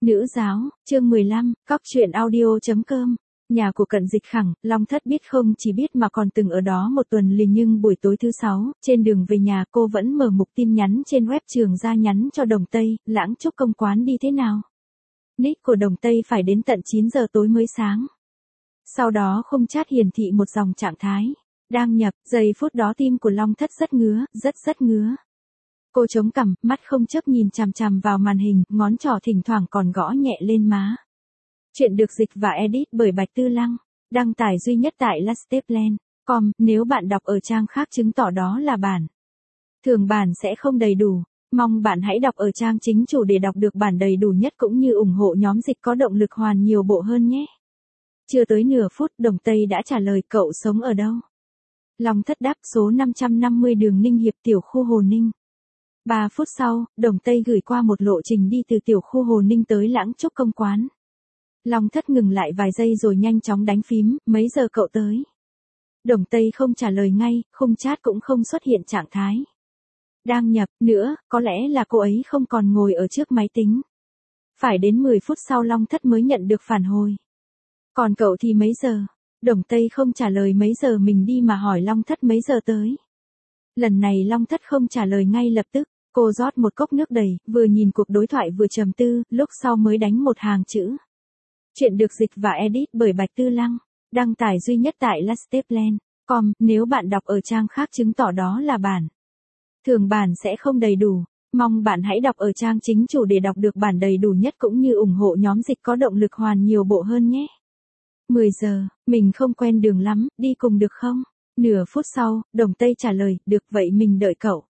Nữ giáo, chương 15, Cóc truyện audio.com. Nhà của Cận Dịch Khẳng, Long Thất biết không chỉ biết mà còn từng ở đó một tuần liền, nhưng buổi tối thứ 6, trên đường về nhà cô vẫn mở mục tin nhắn trên web trường ra nhắn cho Đồng Tây, Lãng Trúc công quán đi thế nào. Nick của Đồng Tây phải đến tận 9 giờ tối mới sáng. Sau đó không chat hiển thị một dòng trạng thái. Đang nhập, giây phút đó tim của Long Thất rất ngứa, rất ngứa. Cô chống cằm, mắt không chớp nhìn chằm chằm vào màn hình, ngón trỏ thỉnh thoảng còn gõ nhẹ lên má. Chuyện được dịch và edit bởi Bạch Tư Lăng, đăng tải duy nhất tại lasteplan.com, nếu bạn đọc ở trang khác chứng tỏ đó là bản. Thường bản sẽ không đầy đủ, mong bạn hãy đọc ở trang chính chủ để đọc được bản đầy đủ nhất cũng như ủng hộ nhóm dịch có động lực hoàn nhiều bộ hơn nhé. Chưa tới nửa phút, Đồng Tây đã trả lời cậu sống ở đâu. Long Thất đáp số 550 đường Ninh Hiệp tiểu khu Hồ Ninh. 3 phút sau, Đồng Tây gửi qua một lộ trình đi từ tiểu khu Hồ Ninh tới Lãng Trúc công quán. Long Thất ngừng lại vài giây rồi nhanh chóng đánh phím, mấy giờ cậu tới? Đồng Tây không trả lời ngay, khung chat cũng không xuất hiện trạng thái. Đang nhập, nữa, có lẽ là cô ấy không còn ngồi ở trước máy tính. Phải đến 10 phút sau Long Thất mới nhận được phản hồi. Còn cậu thì mấy giờ? Đồng Tây không trả lời mấy giờ mình đi mà hỏi Long Thất mấy giờ tới. Lần này Long Thất không trả lời ngay lập tức, cô rót một cốc nước đầy, vừa nhìn cuộc đối thoại vừa trầm tư, lúc sau mới đánh một hàng chữ. Chuyện được dịch và edit bởi Bạch Tư Lăng, đăng tải duy nhất tại lasteplan.com, nếu bạn đọc ở trang khác chứng tỏ đó là bản. Thường bản sẽ không đầy đủ, mong bạn hãy đọc ở trang chính chủ để đọc được bản đầy đủ nhất cũng như ủng hộ nhóm dịch có động lực hoàn nhiều bộ hơn nhé. 10 giờ, mình không quen đường lắm, đi cùng được không? Nửa phút sau, Đồng Tây trả lời, được vậy mình đợi cậu.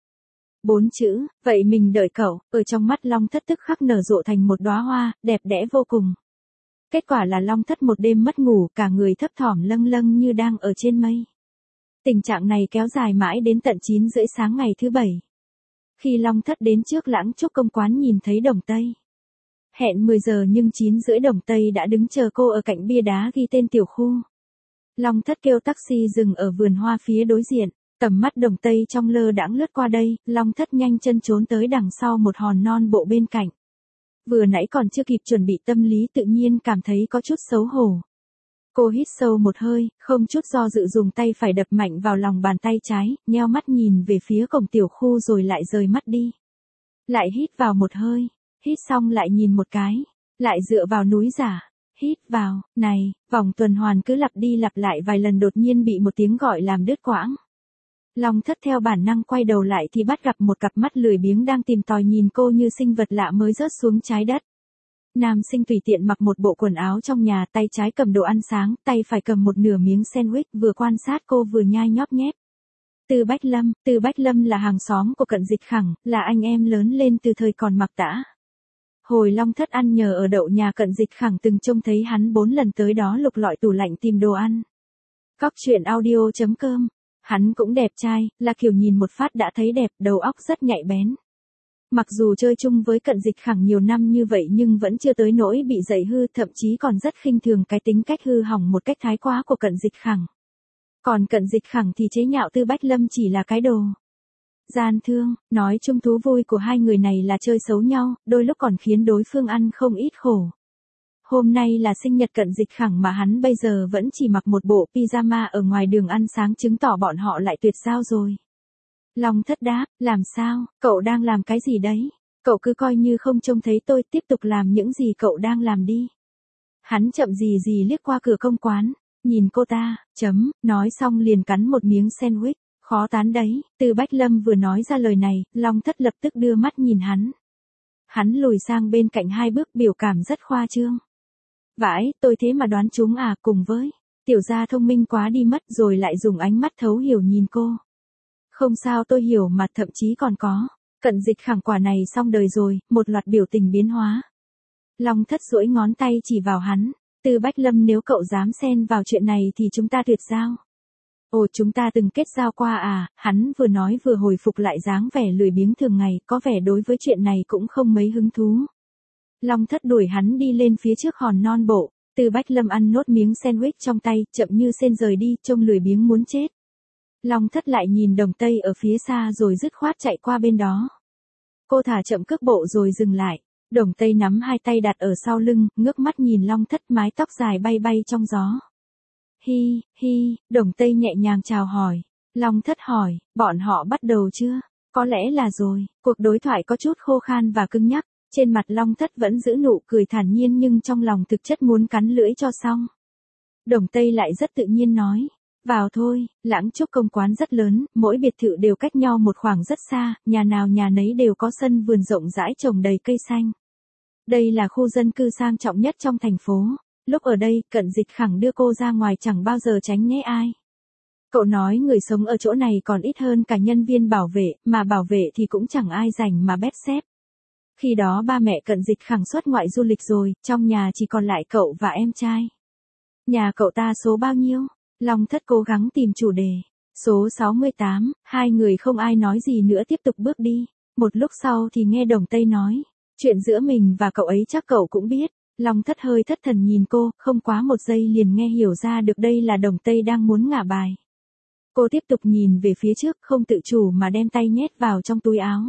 4 chữ, vậy mình đợi cậu, ở trong mắt Long Thất tức khắc nở rộ thành một đóa hoa, đẹp đẽ vô cùng. Kết quả là Long Thất một đêm mất ngủ, cả người thấp thỏm lâng lâng như đang ở trên mây. Tình trạng này kéo dài mãi đến tận 9 rưỡi sáng ngày thứ 7. Khi Long Thất đến trước Lãng Trúc công quán nhìn thấy Đồng Tây. Hẹn 10 giờ nhưng 9 rưỡi Đồng Tây đã đứng chờ cô ở cạnh bia đá ghi tên tiểu khu. Long Thất kêu taxi dừng ở vườn hoa phía đối diện, tầm mắt Đồng Tây trong lơ đãng lướt qua đây, Long Thất nhanh chân trốn tới đằng sau một hòn non bộ bên cạnh. Vừa nãy còn chưa kịp chuẩn bị tâm lý tự nhiên cảm thấy có chút xấu hổ. Cô hít sâu một hơi, không chút do dự dùng tay phải đập mạnh vào lòng bàn tay trái, nheo mắt nhìn về phía cổng tiểu khu rồi lại rời mắt đi. Lại hít vào một hơi, hít xong lại nhìn một cái, lại dựa vào núi giả. Hít vào, này, vòng tuần hoàn cứ lặp đi lặp lại vài lần đột nhiên bị một tiếng gọi làm đứt quãng. Long Thất theo bản năng quay đầu lại thì bắt gặp một cặp mắt lười biếng đang tìm tòi nhìn cô như sinh vật lạ mới rớt xuống trái đất. Nam sinh tùy tiện mặc một bộ quần áo trong nhà, tay trái cầm đồ ăn sáng, tay phải cầm một nửa miếng sandwich, vừa quan sát cô vừa nhai nhóp nhép. Từ Bách Lâm là hàng xóm của Cận Dịch Khẳng, là anh em lớn lên từ thời còn mặc tã. Hồi Long Thất ăn nhờ ở đậu nhà Cận Dịch Khẳng từng trông thấy hắn 4 lần tới đó lục lọi tủ lạnh tìm đồ ăn. Cóc truyện audio.com. Hắn cũng đẹp trai, là kiểu nhìn một phát đã thấy đẹp, đầu óc rất nhạy bén. Mặc dù chơi chung với Cận Dịch Khẳng nhiều năm như vậy nhưng vẫn chưa tới nỗi bị dạy hư, thậm chí còn rất khinh thường cái tính cách hư hỏng một cách thái quá của Cận Dịch Khẳng. Còn Cận Dịch Khẳng thì chế nhạo Tư Bách Lâm chỉ là cái đồ gian thương, nói chung thú vui của hai người này là chơi xấu nhau, đôi lúc còn khiến đối phương ăn không ít khổ. Hôm nay là sinh nhật Cận Dịch Khẳng mà hắn bây giờ vẫn chỉ mặc một bộ pyjama ở ngoài đường ăn sáng chứng tỏ bọn họ lại tuyệt giao rồi. Long Thất đáp, làm sao, cậu đang làm cái gì đấy? Cậu cứ coi như không trông thấy tôi, tiếp tục làm những gì cậu đang làm đi. Hắn chậm gì liếc qua cửa công quán, nhìn cô ta, nói xong liền cắn một miếng sandwich. Khó tán đấy, Từ Bách Lâm vừa nói ra lời này, Long Thất lập tức đưa mắt nhìn hắn. Hắn lùi sang bên cạnh 2 bước biểu cảm rất khoa trương. Vãi, tôi thế mà đoán chúng à, cùng với tiểu gia thông minh quá đi mất, rồi lại dùng ánh mắt thấu hiểu nhìn cô. Không sao, tôi hiểu mà, thậm chí còn có. Cận Dịch Khẳng quả này xong đời rồi, một loạt biểu tình biến hóa. Long Thất duỗi ngón tay chỉ vào hắn. Từ Bách Lâm, nếu cậu dám xen vào chuyện này thì chúng ta tuyệt giao. Ồ, chúng ta từng kết giao qua à? Hắn vừa nói vừa hồi phục lại dáng vẻ lười biếng thường ngày, có vẻ đối với chuyện này cũng không mấy hứng thú. Long Thất đuổi hắn đi lên phía trước hòn non bộ, Từ Bách Lâm ăn nốt miếng sandwich trong tay, chậm như sên rời đi, trông lười biếng muốn chết. Long Thất lại nhìn Đồng Tây ở phía xa rồi dứt khoát chạy qua bên đó. Cô thả chậm cước bộ rồi dừng lại, Đồng Tây nắm hai tay đặt ở sau lưng, ngước mắt nhìn Long Thất mái tóc dài bay bay trong gió. Hi, hi, Đồng Tây nhẹ nhàng chào hỏi. Long Thất hỏi, bọn họ bắt đầu chưa? Có lẽ là rồi, cuộc đối thoại có chút khô khan và cứng nhắc. Trên mặt Long Thất vẫn giữ nụ cười thản nhiên nhưng trong lòng thực chất muốn cắn lưỡi cho xong. Đồng Tây lại rất tự nhiên nói. Vào thôi, Lãng Trúc công quán rất lớn, mỗi biệt thự đều cách nhau một khoảng rất xa, nhà nào nhà nấy đều có sân vườn rộng rãi trồng đầy cây xanh. Đây là khu dân cư sang trọng nhất trong thành phố. Lúc ở đây, Cận Dịch Khẳng đưa cô ra ngoài chẳng bao giờ tránh né ai. Cậu nói người sống ở chỗ này còn ít hơn cả nhân viên bảo vệ, mà bảo vệ thì cũng chẳng ai rảnh mà bét xếp. Khi đó ba mẹ Cận Dịch Khẳng xuất ngoại du lịch rồi, trong nhà chỉ còn lại cậu và em trai. Nhà cậu ta số bao nhiêu? Long Thất cố gắng tìm chủ đề. Số 68, hai người không ai nói gì nữa tiếp tục bước đi. Một lúc sau thì nghe Đồng Tây nói. Chuyện giữa mình và cậu ấy chắc cậu cũng biết. Long Thất hơi thất thần nhìn cô, không quá một giây liền nghe hiểu ra được đây là Đồng Tây đang muốn ngả bài. Cô tiếp tục nhìn về phía trước không tự chủ mà đem tay nhét vào trong túi áo.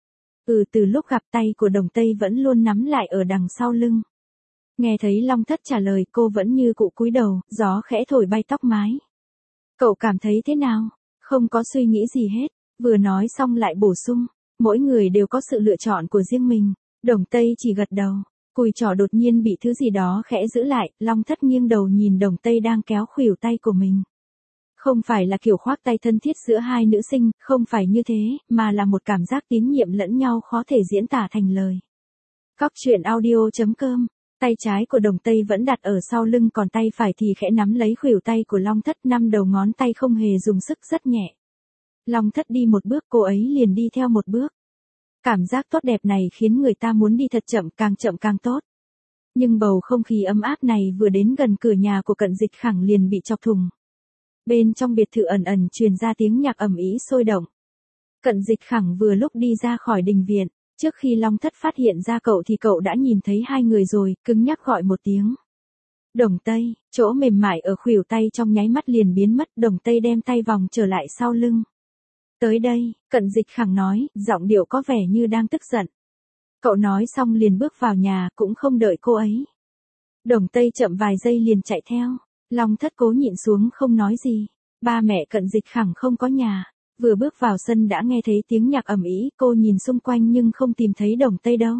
Từ lúc gặp tay của Đồng Tây vẫn luôn nắm lại ở đằng sau lưng. Nghe thấy Long Thất trả lời cô vẫn như cụ cúi đầu, gió khẽ thổi bay tóc mái. Cậu cảm thấy thế nào? Không có suy nghĩ gì hết, vừa nói xong lại bổ sung. Mỗi người đều có sự lựa chọn của riêng mình. Đồng Tây chỉ gật đầu, cùi trỏ đột nhiên bị thứ gì đó khẽ giữ lại, Long Thất nghiêng đầu nhìn Đồng Tây đang kéo khuỷu tay của mình. Không phải là kiểu khoác tay thân thiết giữa hai nữ sinh, không phải như thế, mà là một cảm giác tín nhiệm lẫn nhau khó thể diễn tả thành lời. Cóc truyện audio.com. Tay trái của Đồng Tây vẫn đặt ở sau lưng còn tay phải thì khẽ nắm lấy khuỷu tay của Long Thất, năm đầu ngón tay không hề dùng sức rất nhẹ. Long Thất đi một bước cô ấy liền đi theo một bước. Cảm giác tốt đẹp này khiến người ta muốn đi thật chậm càng tốt. Nhưng bầu không khí ấm áp này vừa đến gần cửa nhà của Cận Dịch Khẳng liền bị chọc thủng. Bên trong biệt thự ẩn ẩn truyền ra tiếng nhạc ầm ĩ sôi động. Cận Dịch Khẳng vừa lúc đi ra khỏi đình viện, trước khi Long Thất phát hiện ra cậu thì cậu đã nhìn thấy hai người rồi, cứng nhắc gọi một tiếng. Đồng Tây, chỗ mềm mại ở khuỷu tay trong nháy mắt liền biến mất, Đồng Tây đem tay vòng trở lại sau lưng. Tới đây, Cận Dịch Khẳng nói, giọng điệu có vẻ như đang tức giận. Cậu nói xong liền bước vào nhà, cũng không đợi cô ấy. Đồng Tây chậm vài giây liền chạy theo. Long Thất cố nhịn xuống không nói gì. Ba mẹ Cận Dịch Khẳng không có nhà. Vừa bước vào sân đã nghe thấy tiếng nhạc ầm ĩ, cô nhìn xung quanh nhưng không tìm thấy Đồng Tây đâu.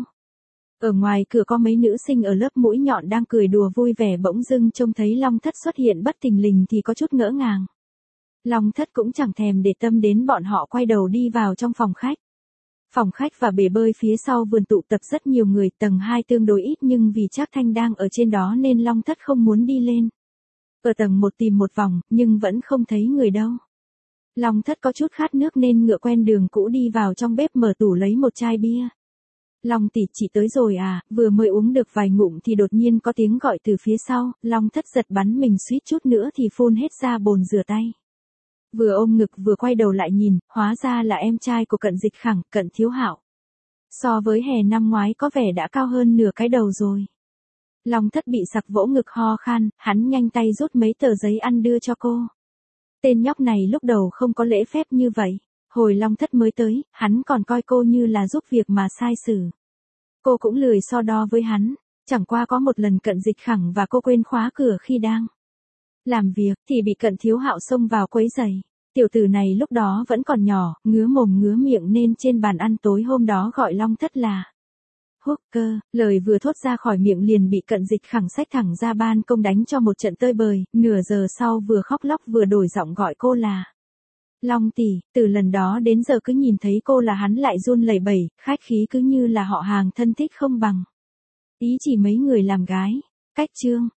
Ở ngoài cửa có mấy nữ sinh ở lớp mũi nhọn đang cười đùa vui vẻ, bỗng dưng trông thấy Long Thất xuất hiện bất thình lình thì có chút ngỡ ngàng. Long Thất cũng chẳng thèm để tâm đến bọn họ, quay đầu đi vào trong phòng khách. Phòng khách và bể bơi phía sau vườn tụ tập rất nhiều người, tầng 2 tương đối ít nhưng vì Trác Thanh đang ở trên đó nên Long Thất không muốn đi lên. Ở tầng 1 tìm một vòng, nhưng vẫn không thấy người đâu. Long Thất có chút khát nước nên ngựa quen đường cũ đi vào trong bếp mở tủ lấy một chai bia. Long tỷ, chị tới rồi à? Vừa mới uống được vài ngụm thì đột nhiên có tiếng gọi từ phía sau, Long Thất giật bắn mình suýt chút nữa thì phun hết ra bồn rửa tay. Vừa ôm ngực vừa quay đầu lại nhìn, hóa ra là em trai của Cận Dịch Khẳng, Cận Thiếu Hạo. So với hè năm ngoái có vẻ đã cao hơn nửa cái đầu rồi. Long Thất bị sặc vỗ ngực ho khan, hắn nhanh tay rút mấy tờ giấy ăn đưa cho cô. Tên nhóc này lúc đầu không có lễ phép như vậy. Hồi Long Thất mới tới, hắn còn coi cô như là giúp việc mà sai xử. Cô cũng lười so đo với hắn. Chẳng qua có một lần Cận Dịch Khẳng và cô quên khóa cửa khi đang làm việc thì bị Cận Thiếu Hạo xông vào quấy rầy. Tiểu tử này lúc đó vẫn còn nhỏ, ngứa mồm ngứa miệng nên trên bàn ăn tối hôm đó gọi Long Thất là hooker. Lời vừa thốt ra khỏi miệng liền bị Cận Dịch Khẳng xách thẳng ra ban công đánh cho một trận tơi bời. Nửa giờ sau vừa khóc lóc vừa đổi giọng gọi cô là Long tỷ. Từ lần đó đến giờ cứ nhìn thấy cô là hắn lại run lẩy bẩy, khách khí cứ như là họ hàng thân thích không bằng. Ý chỉ mấy người làm gái. Cách chương.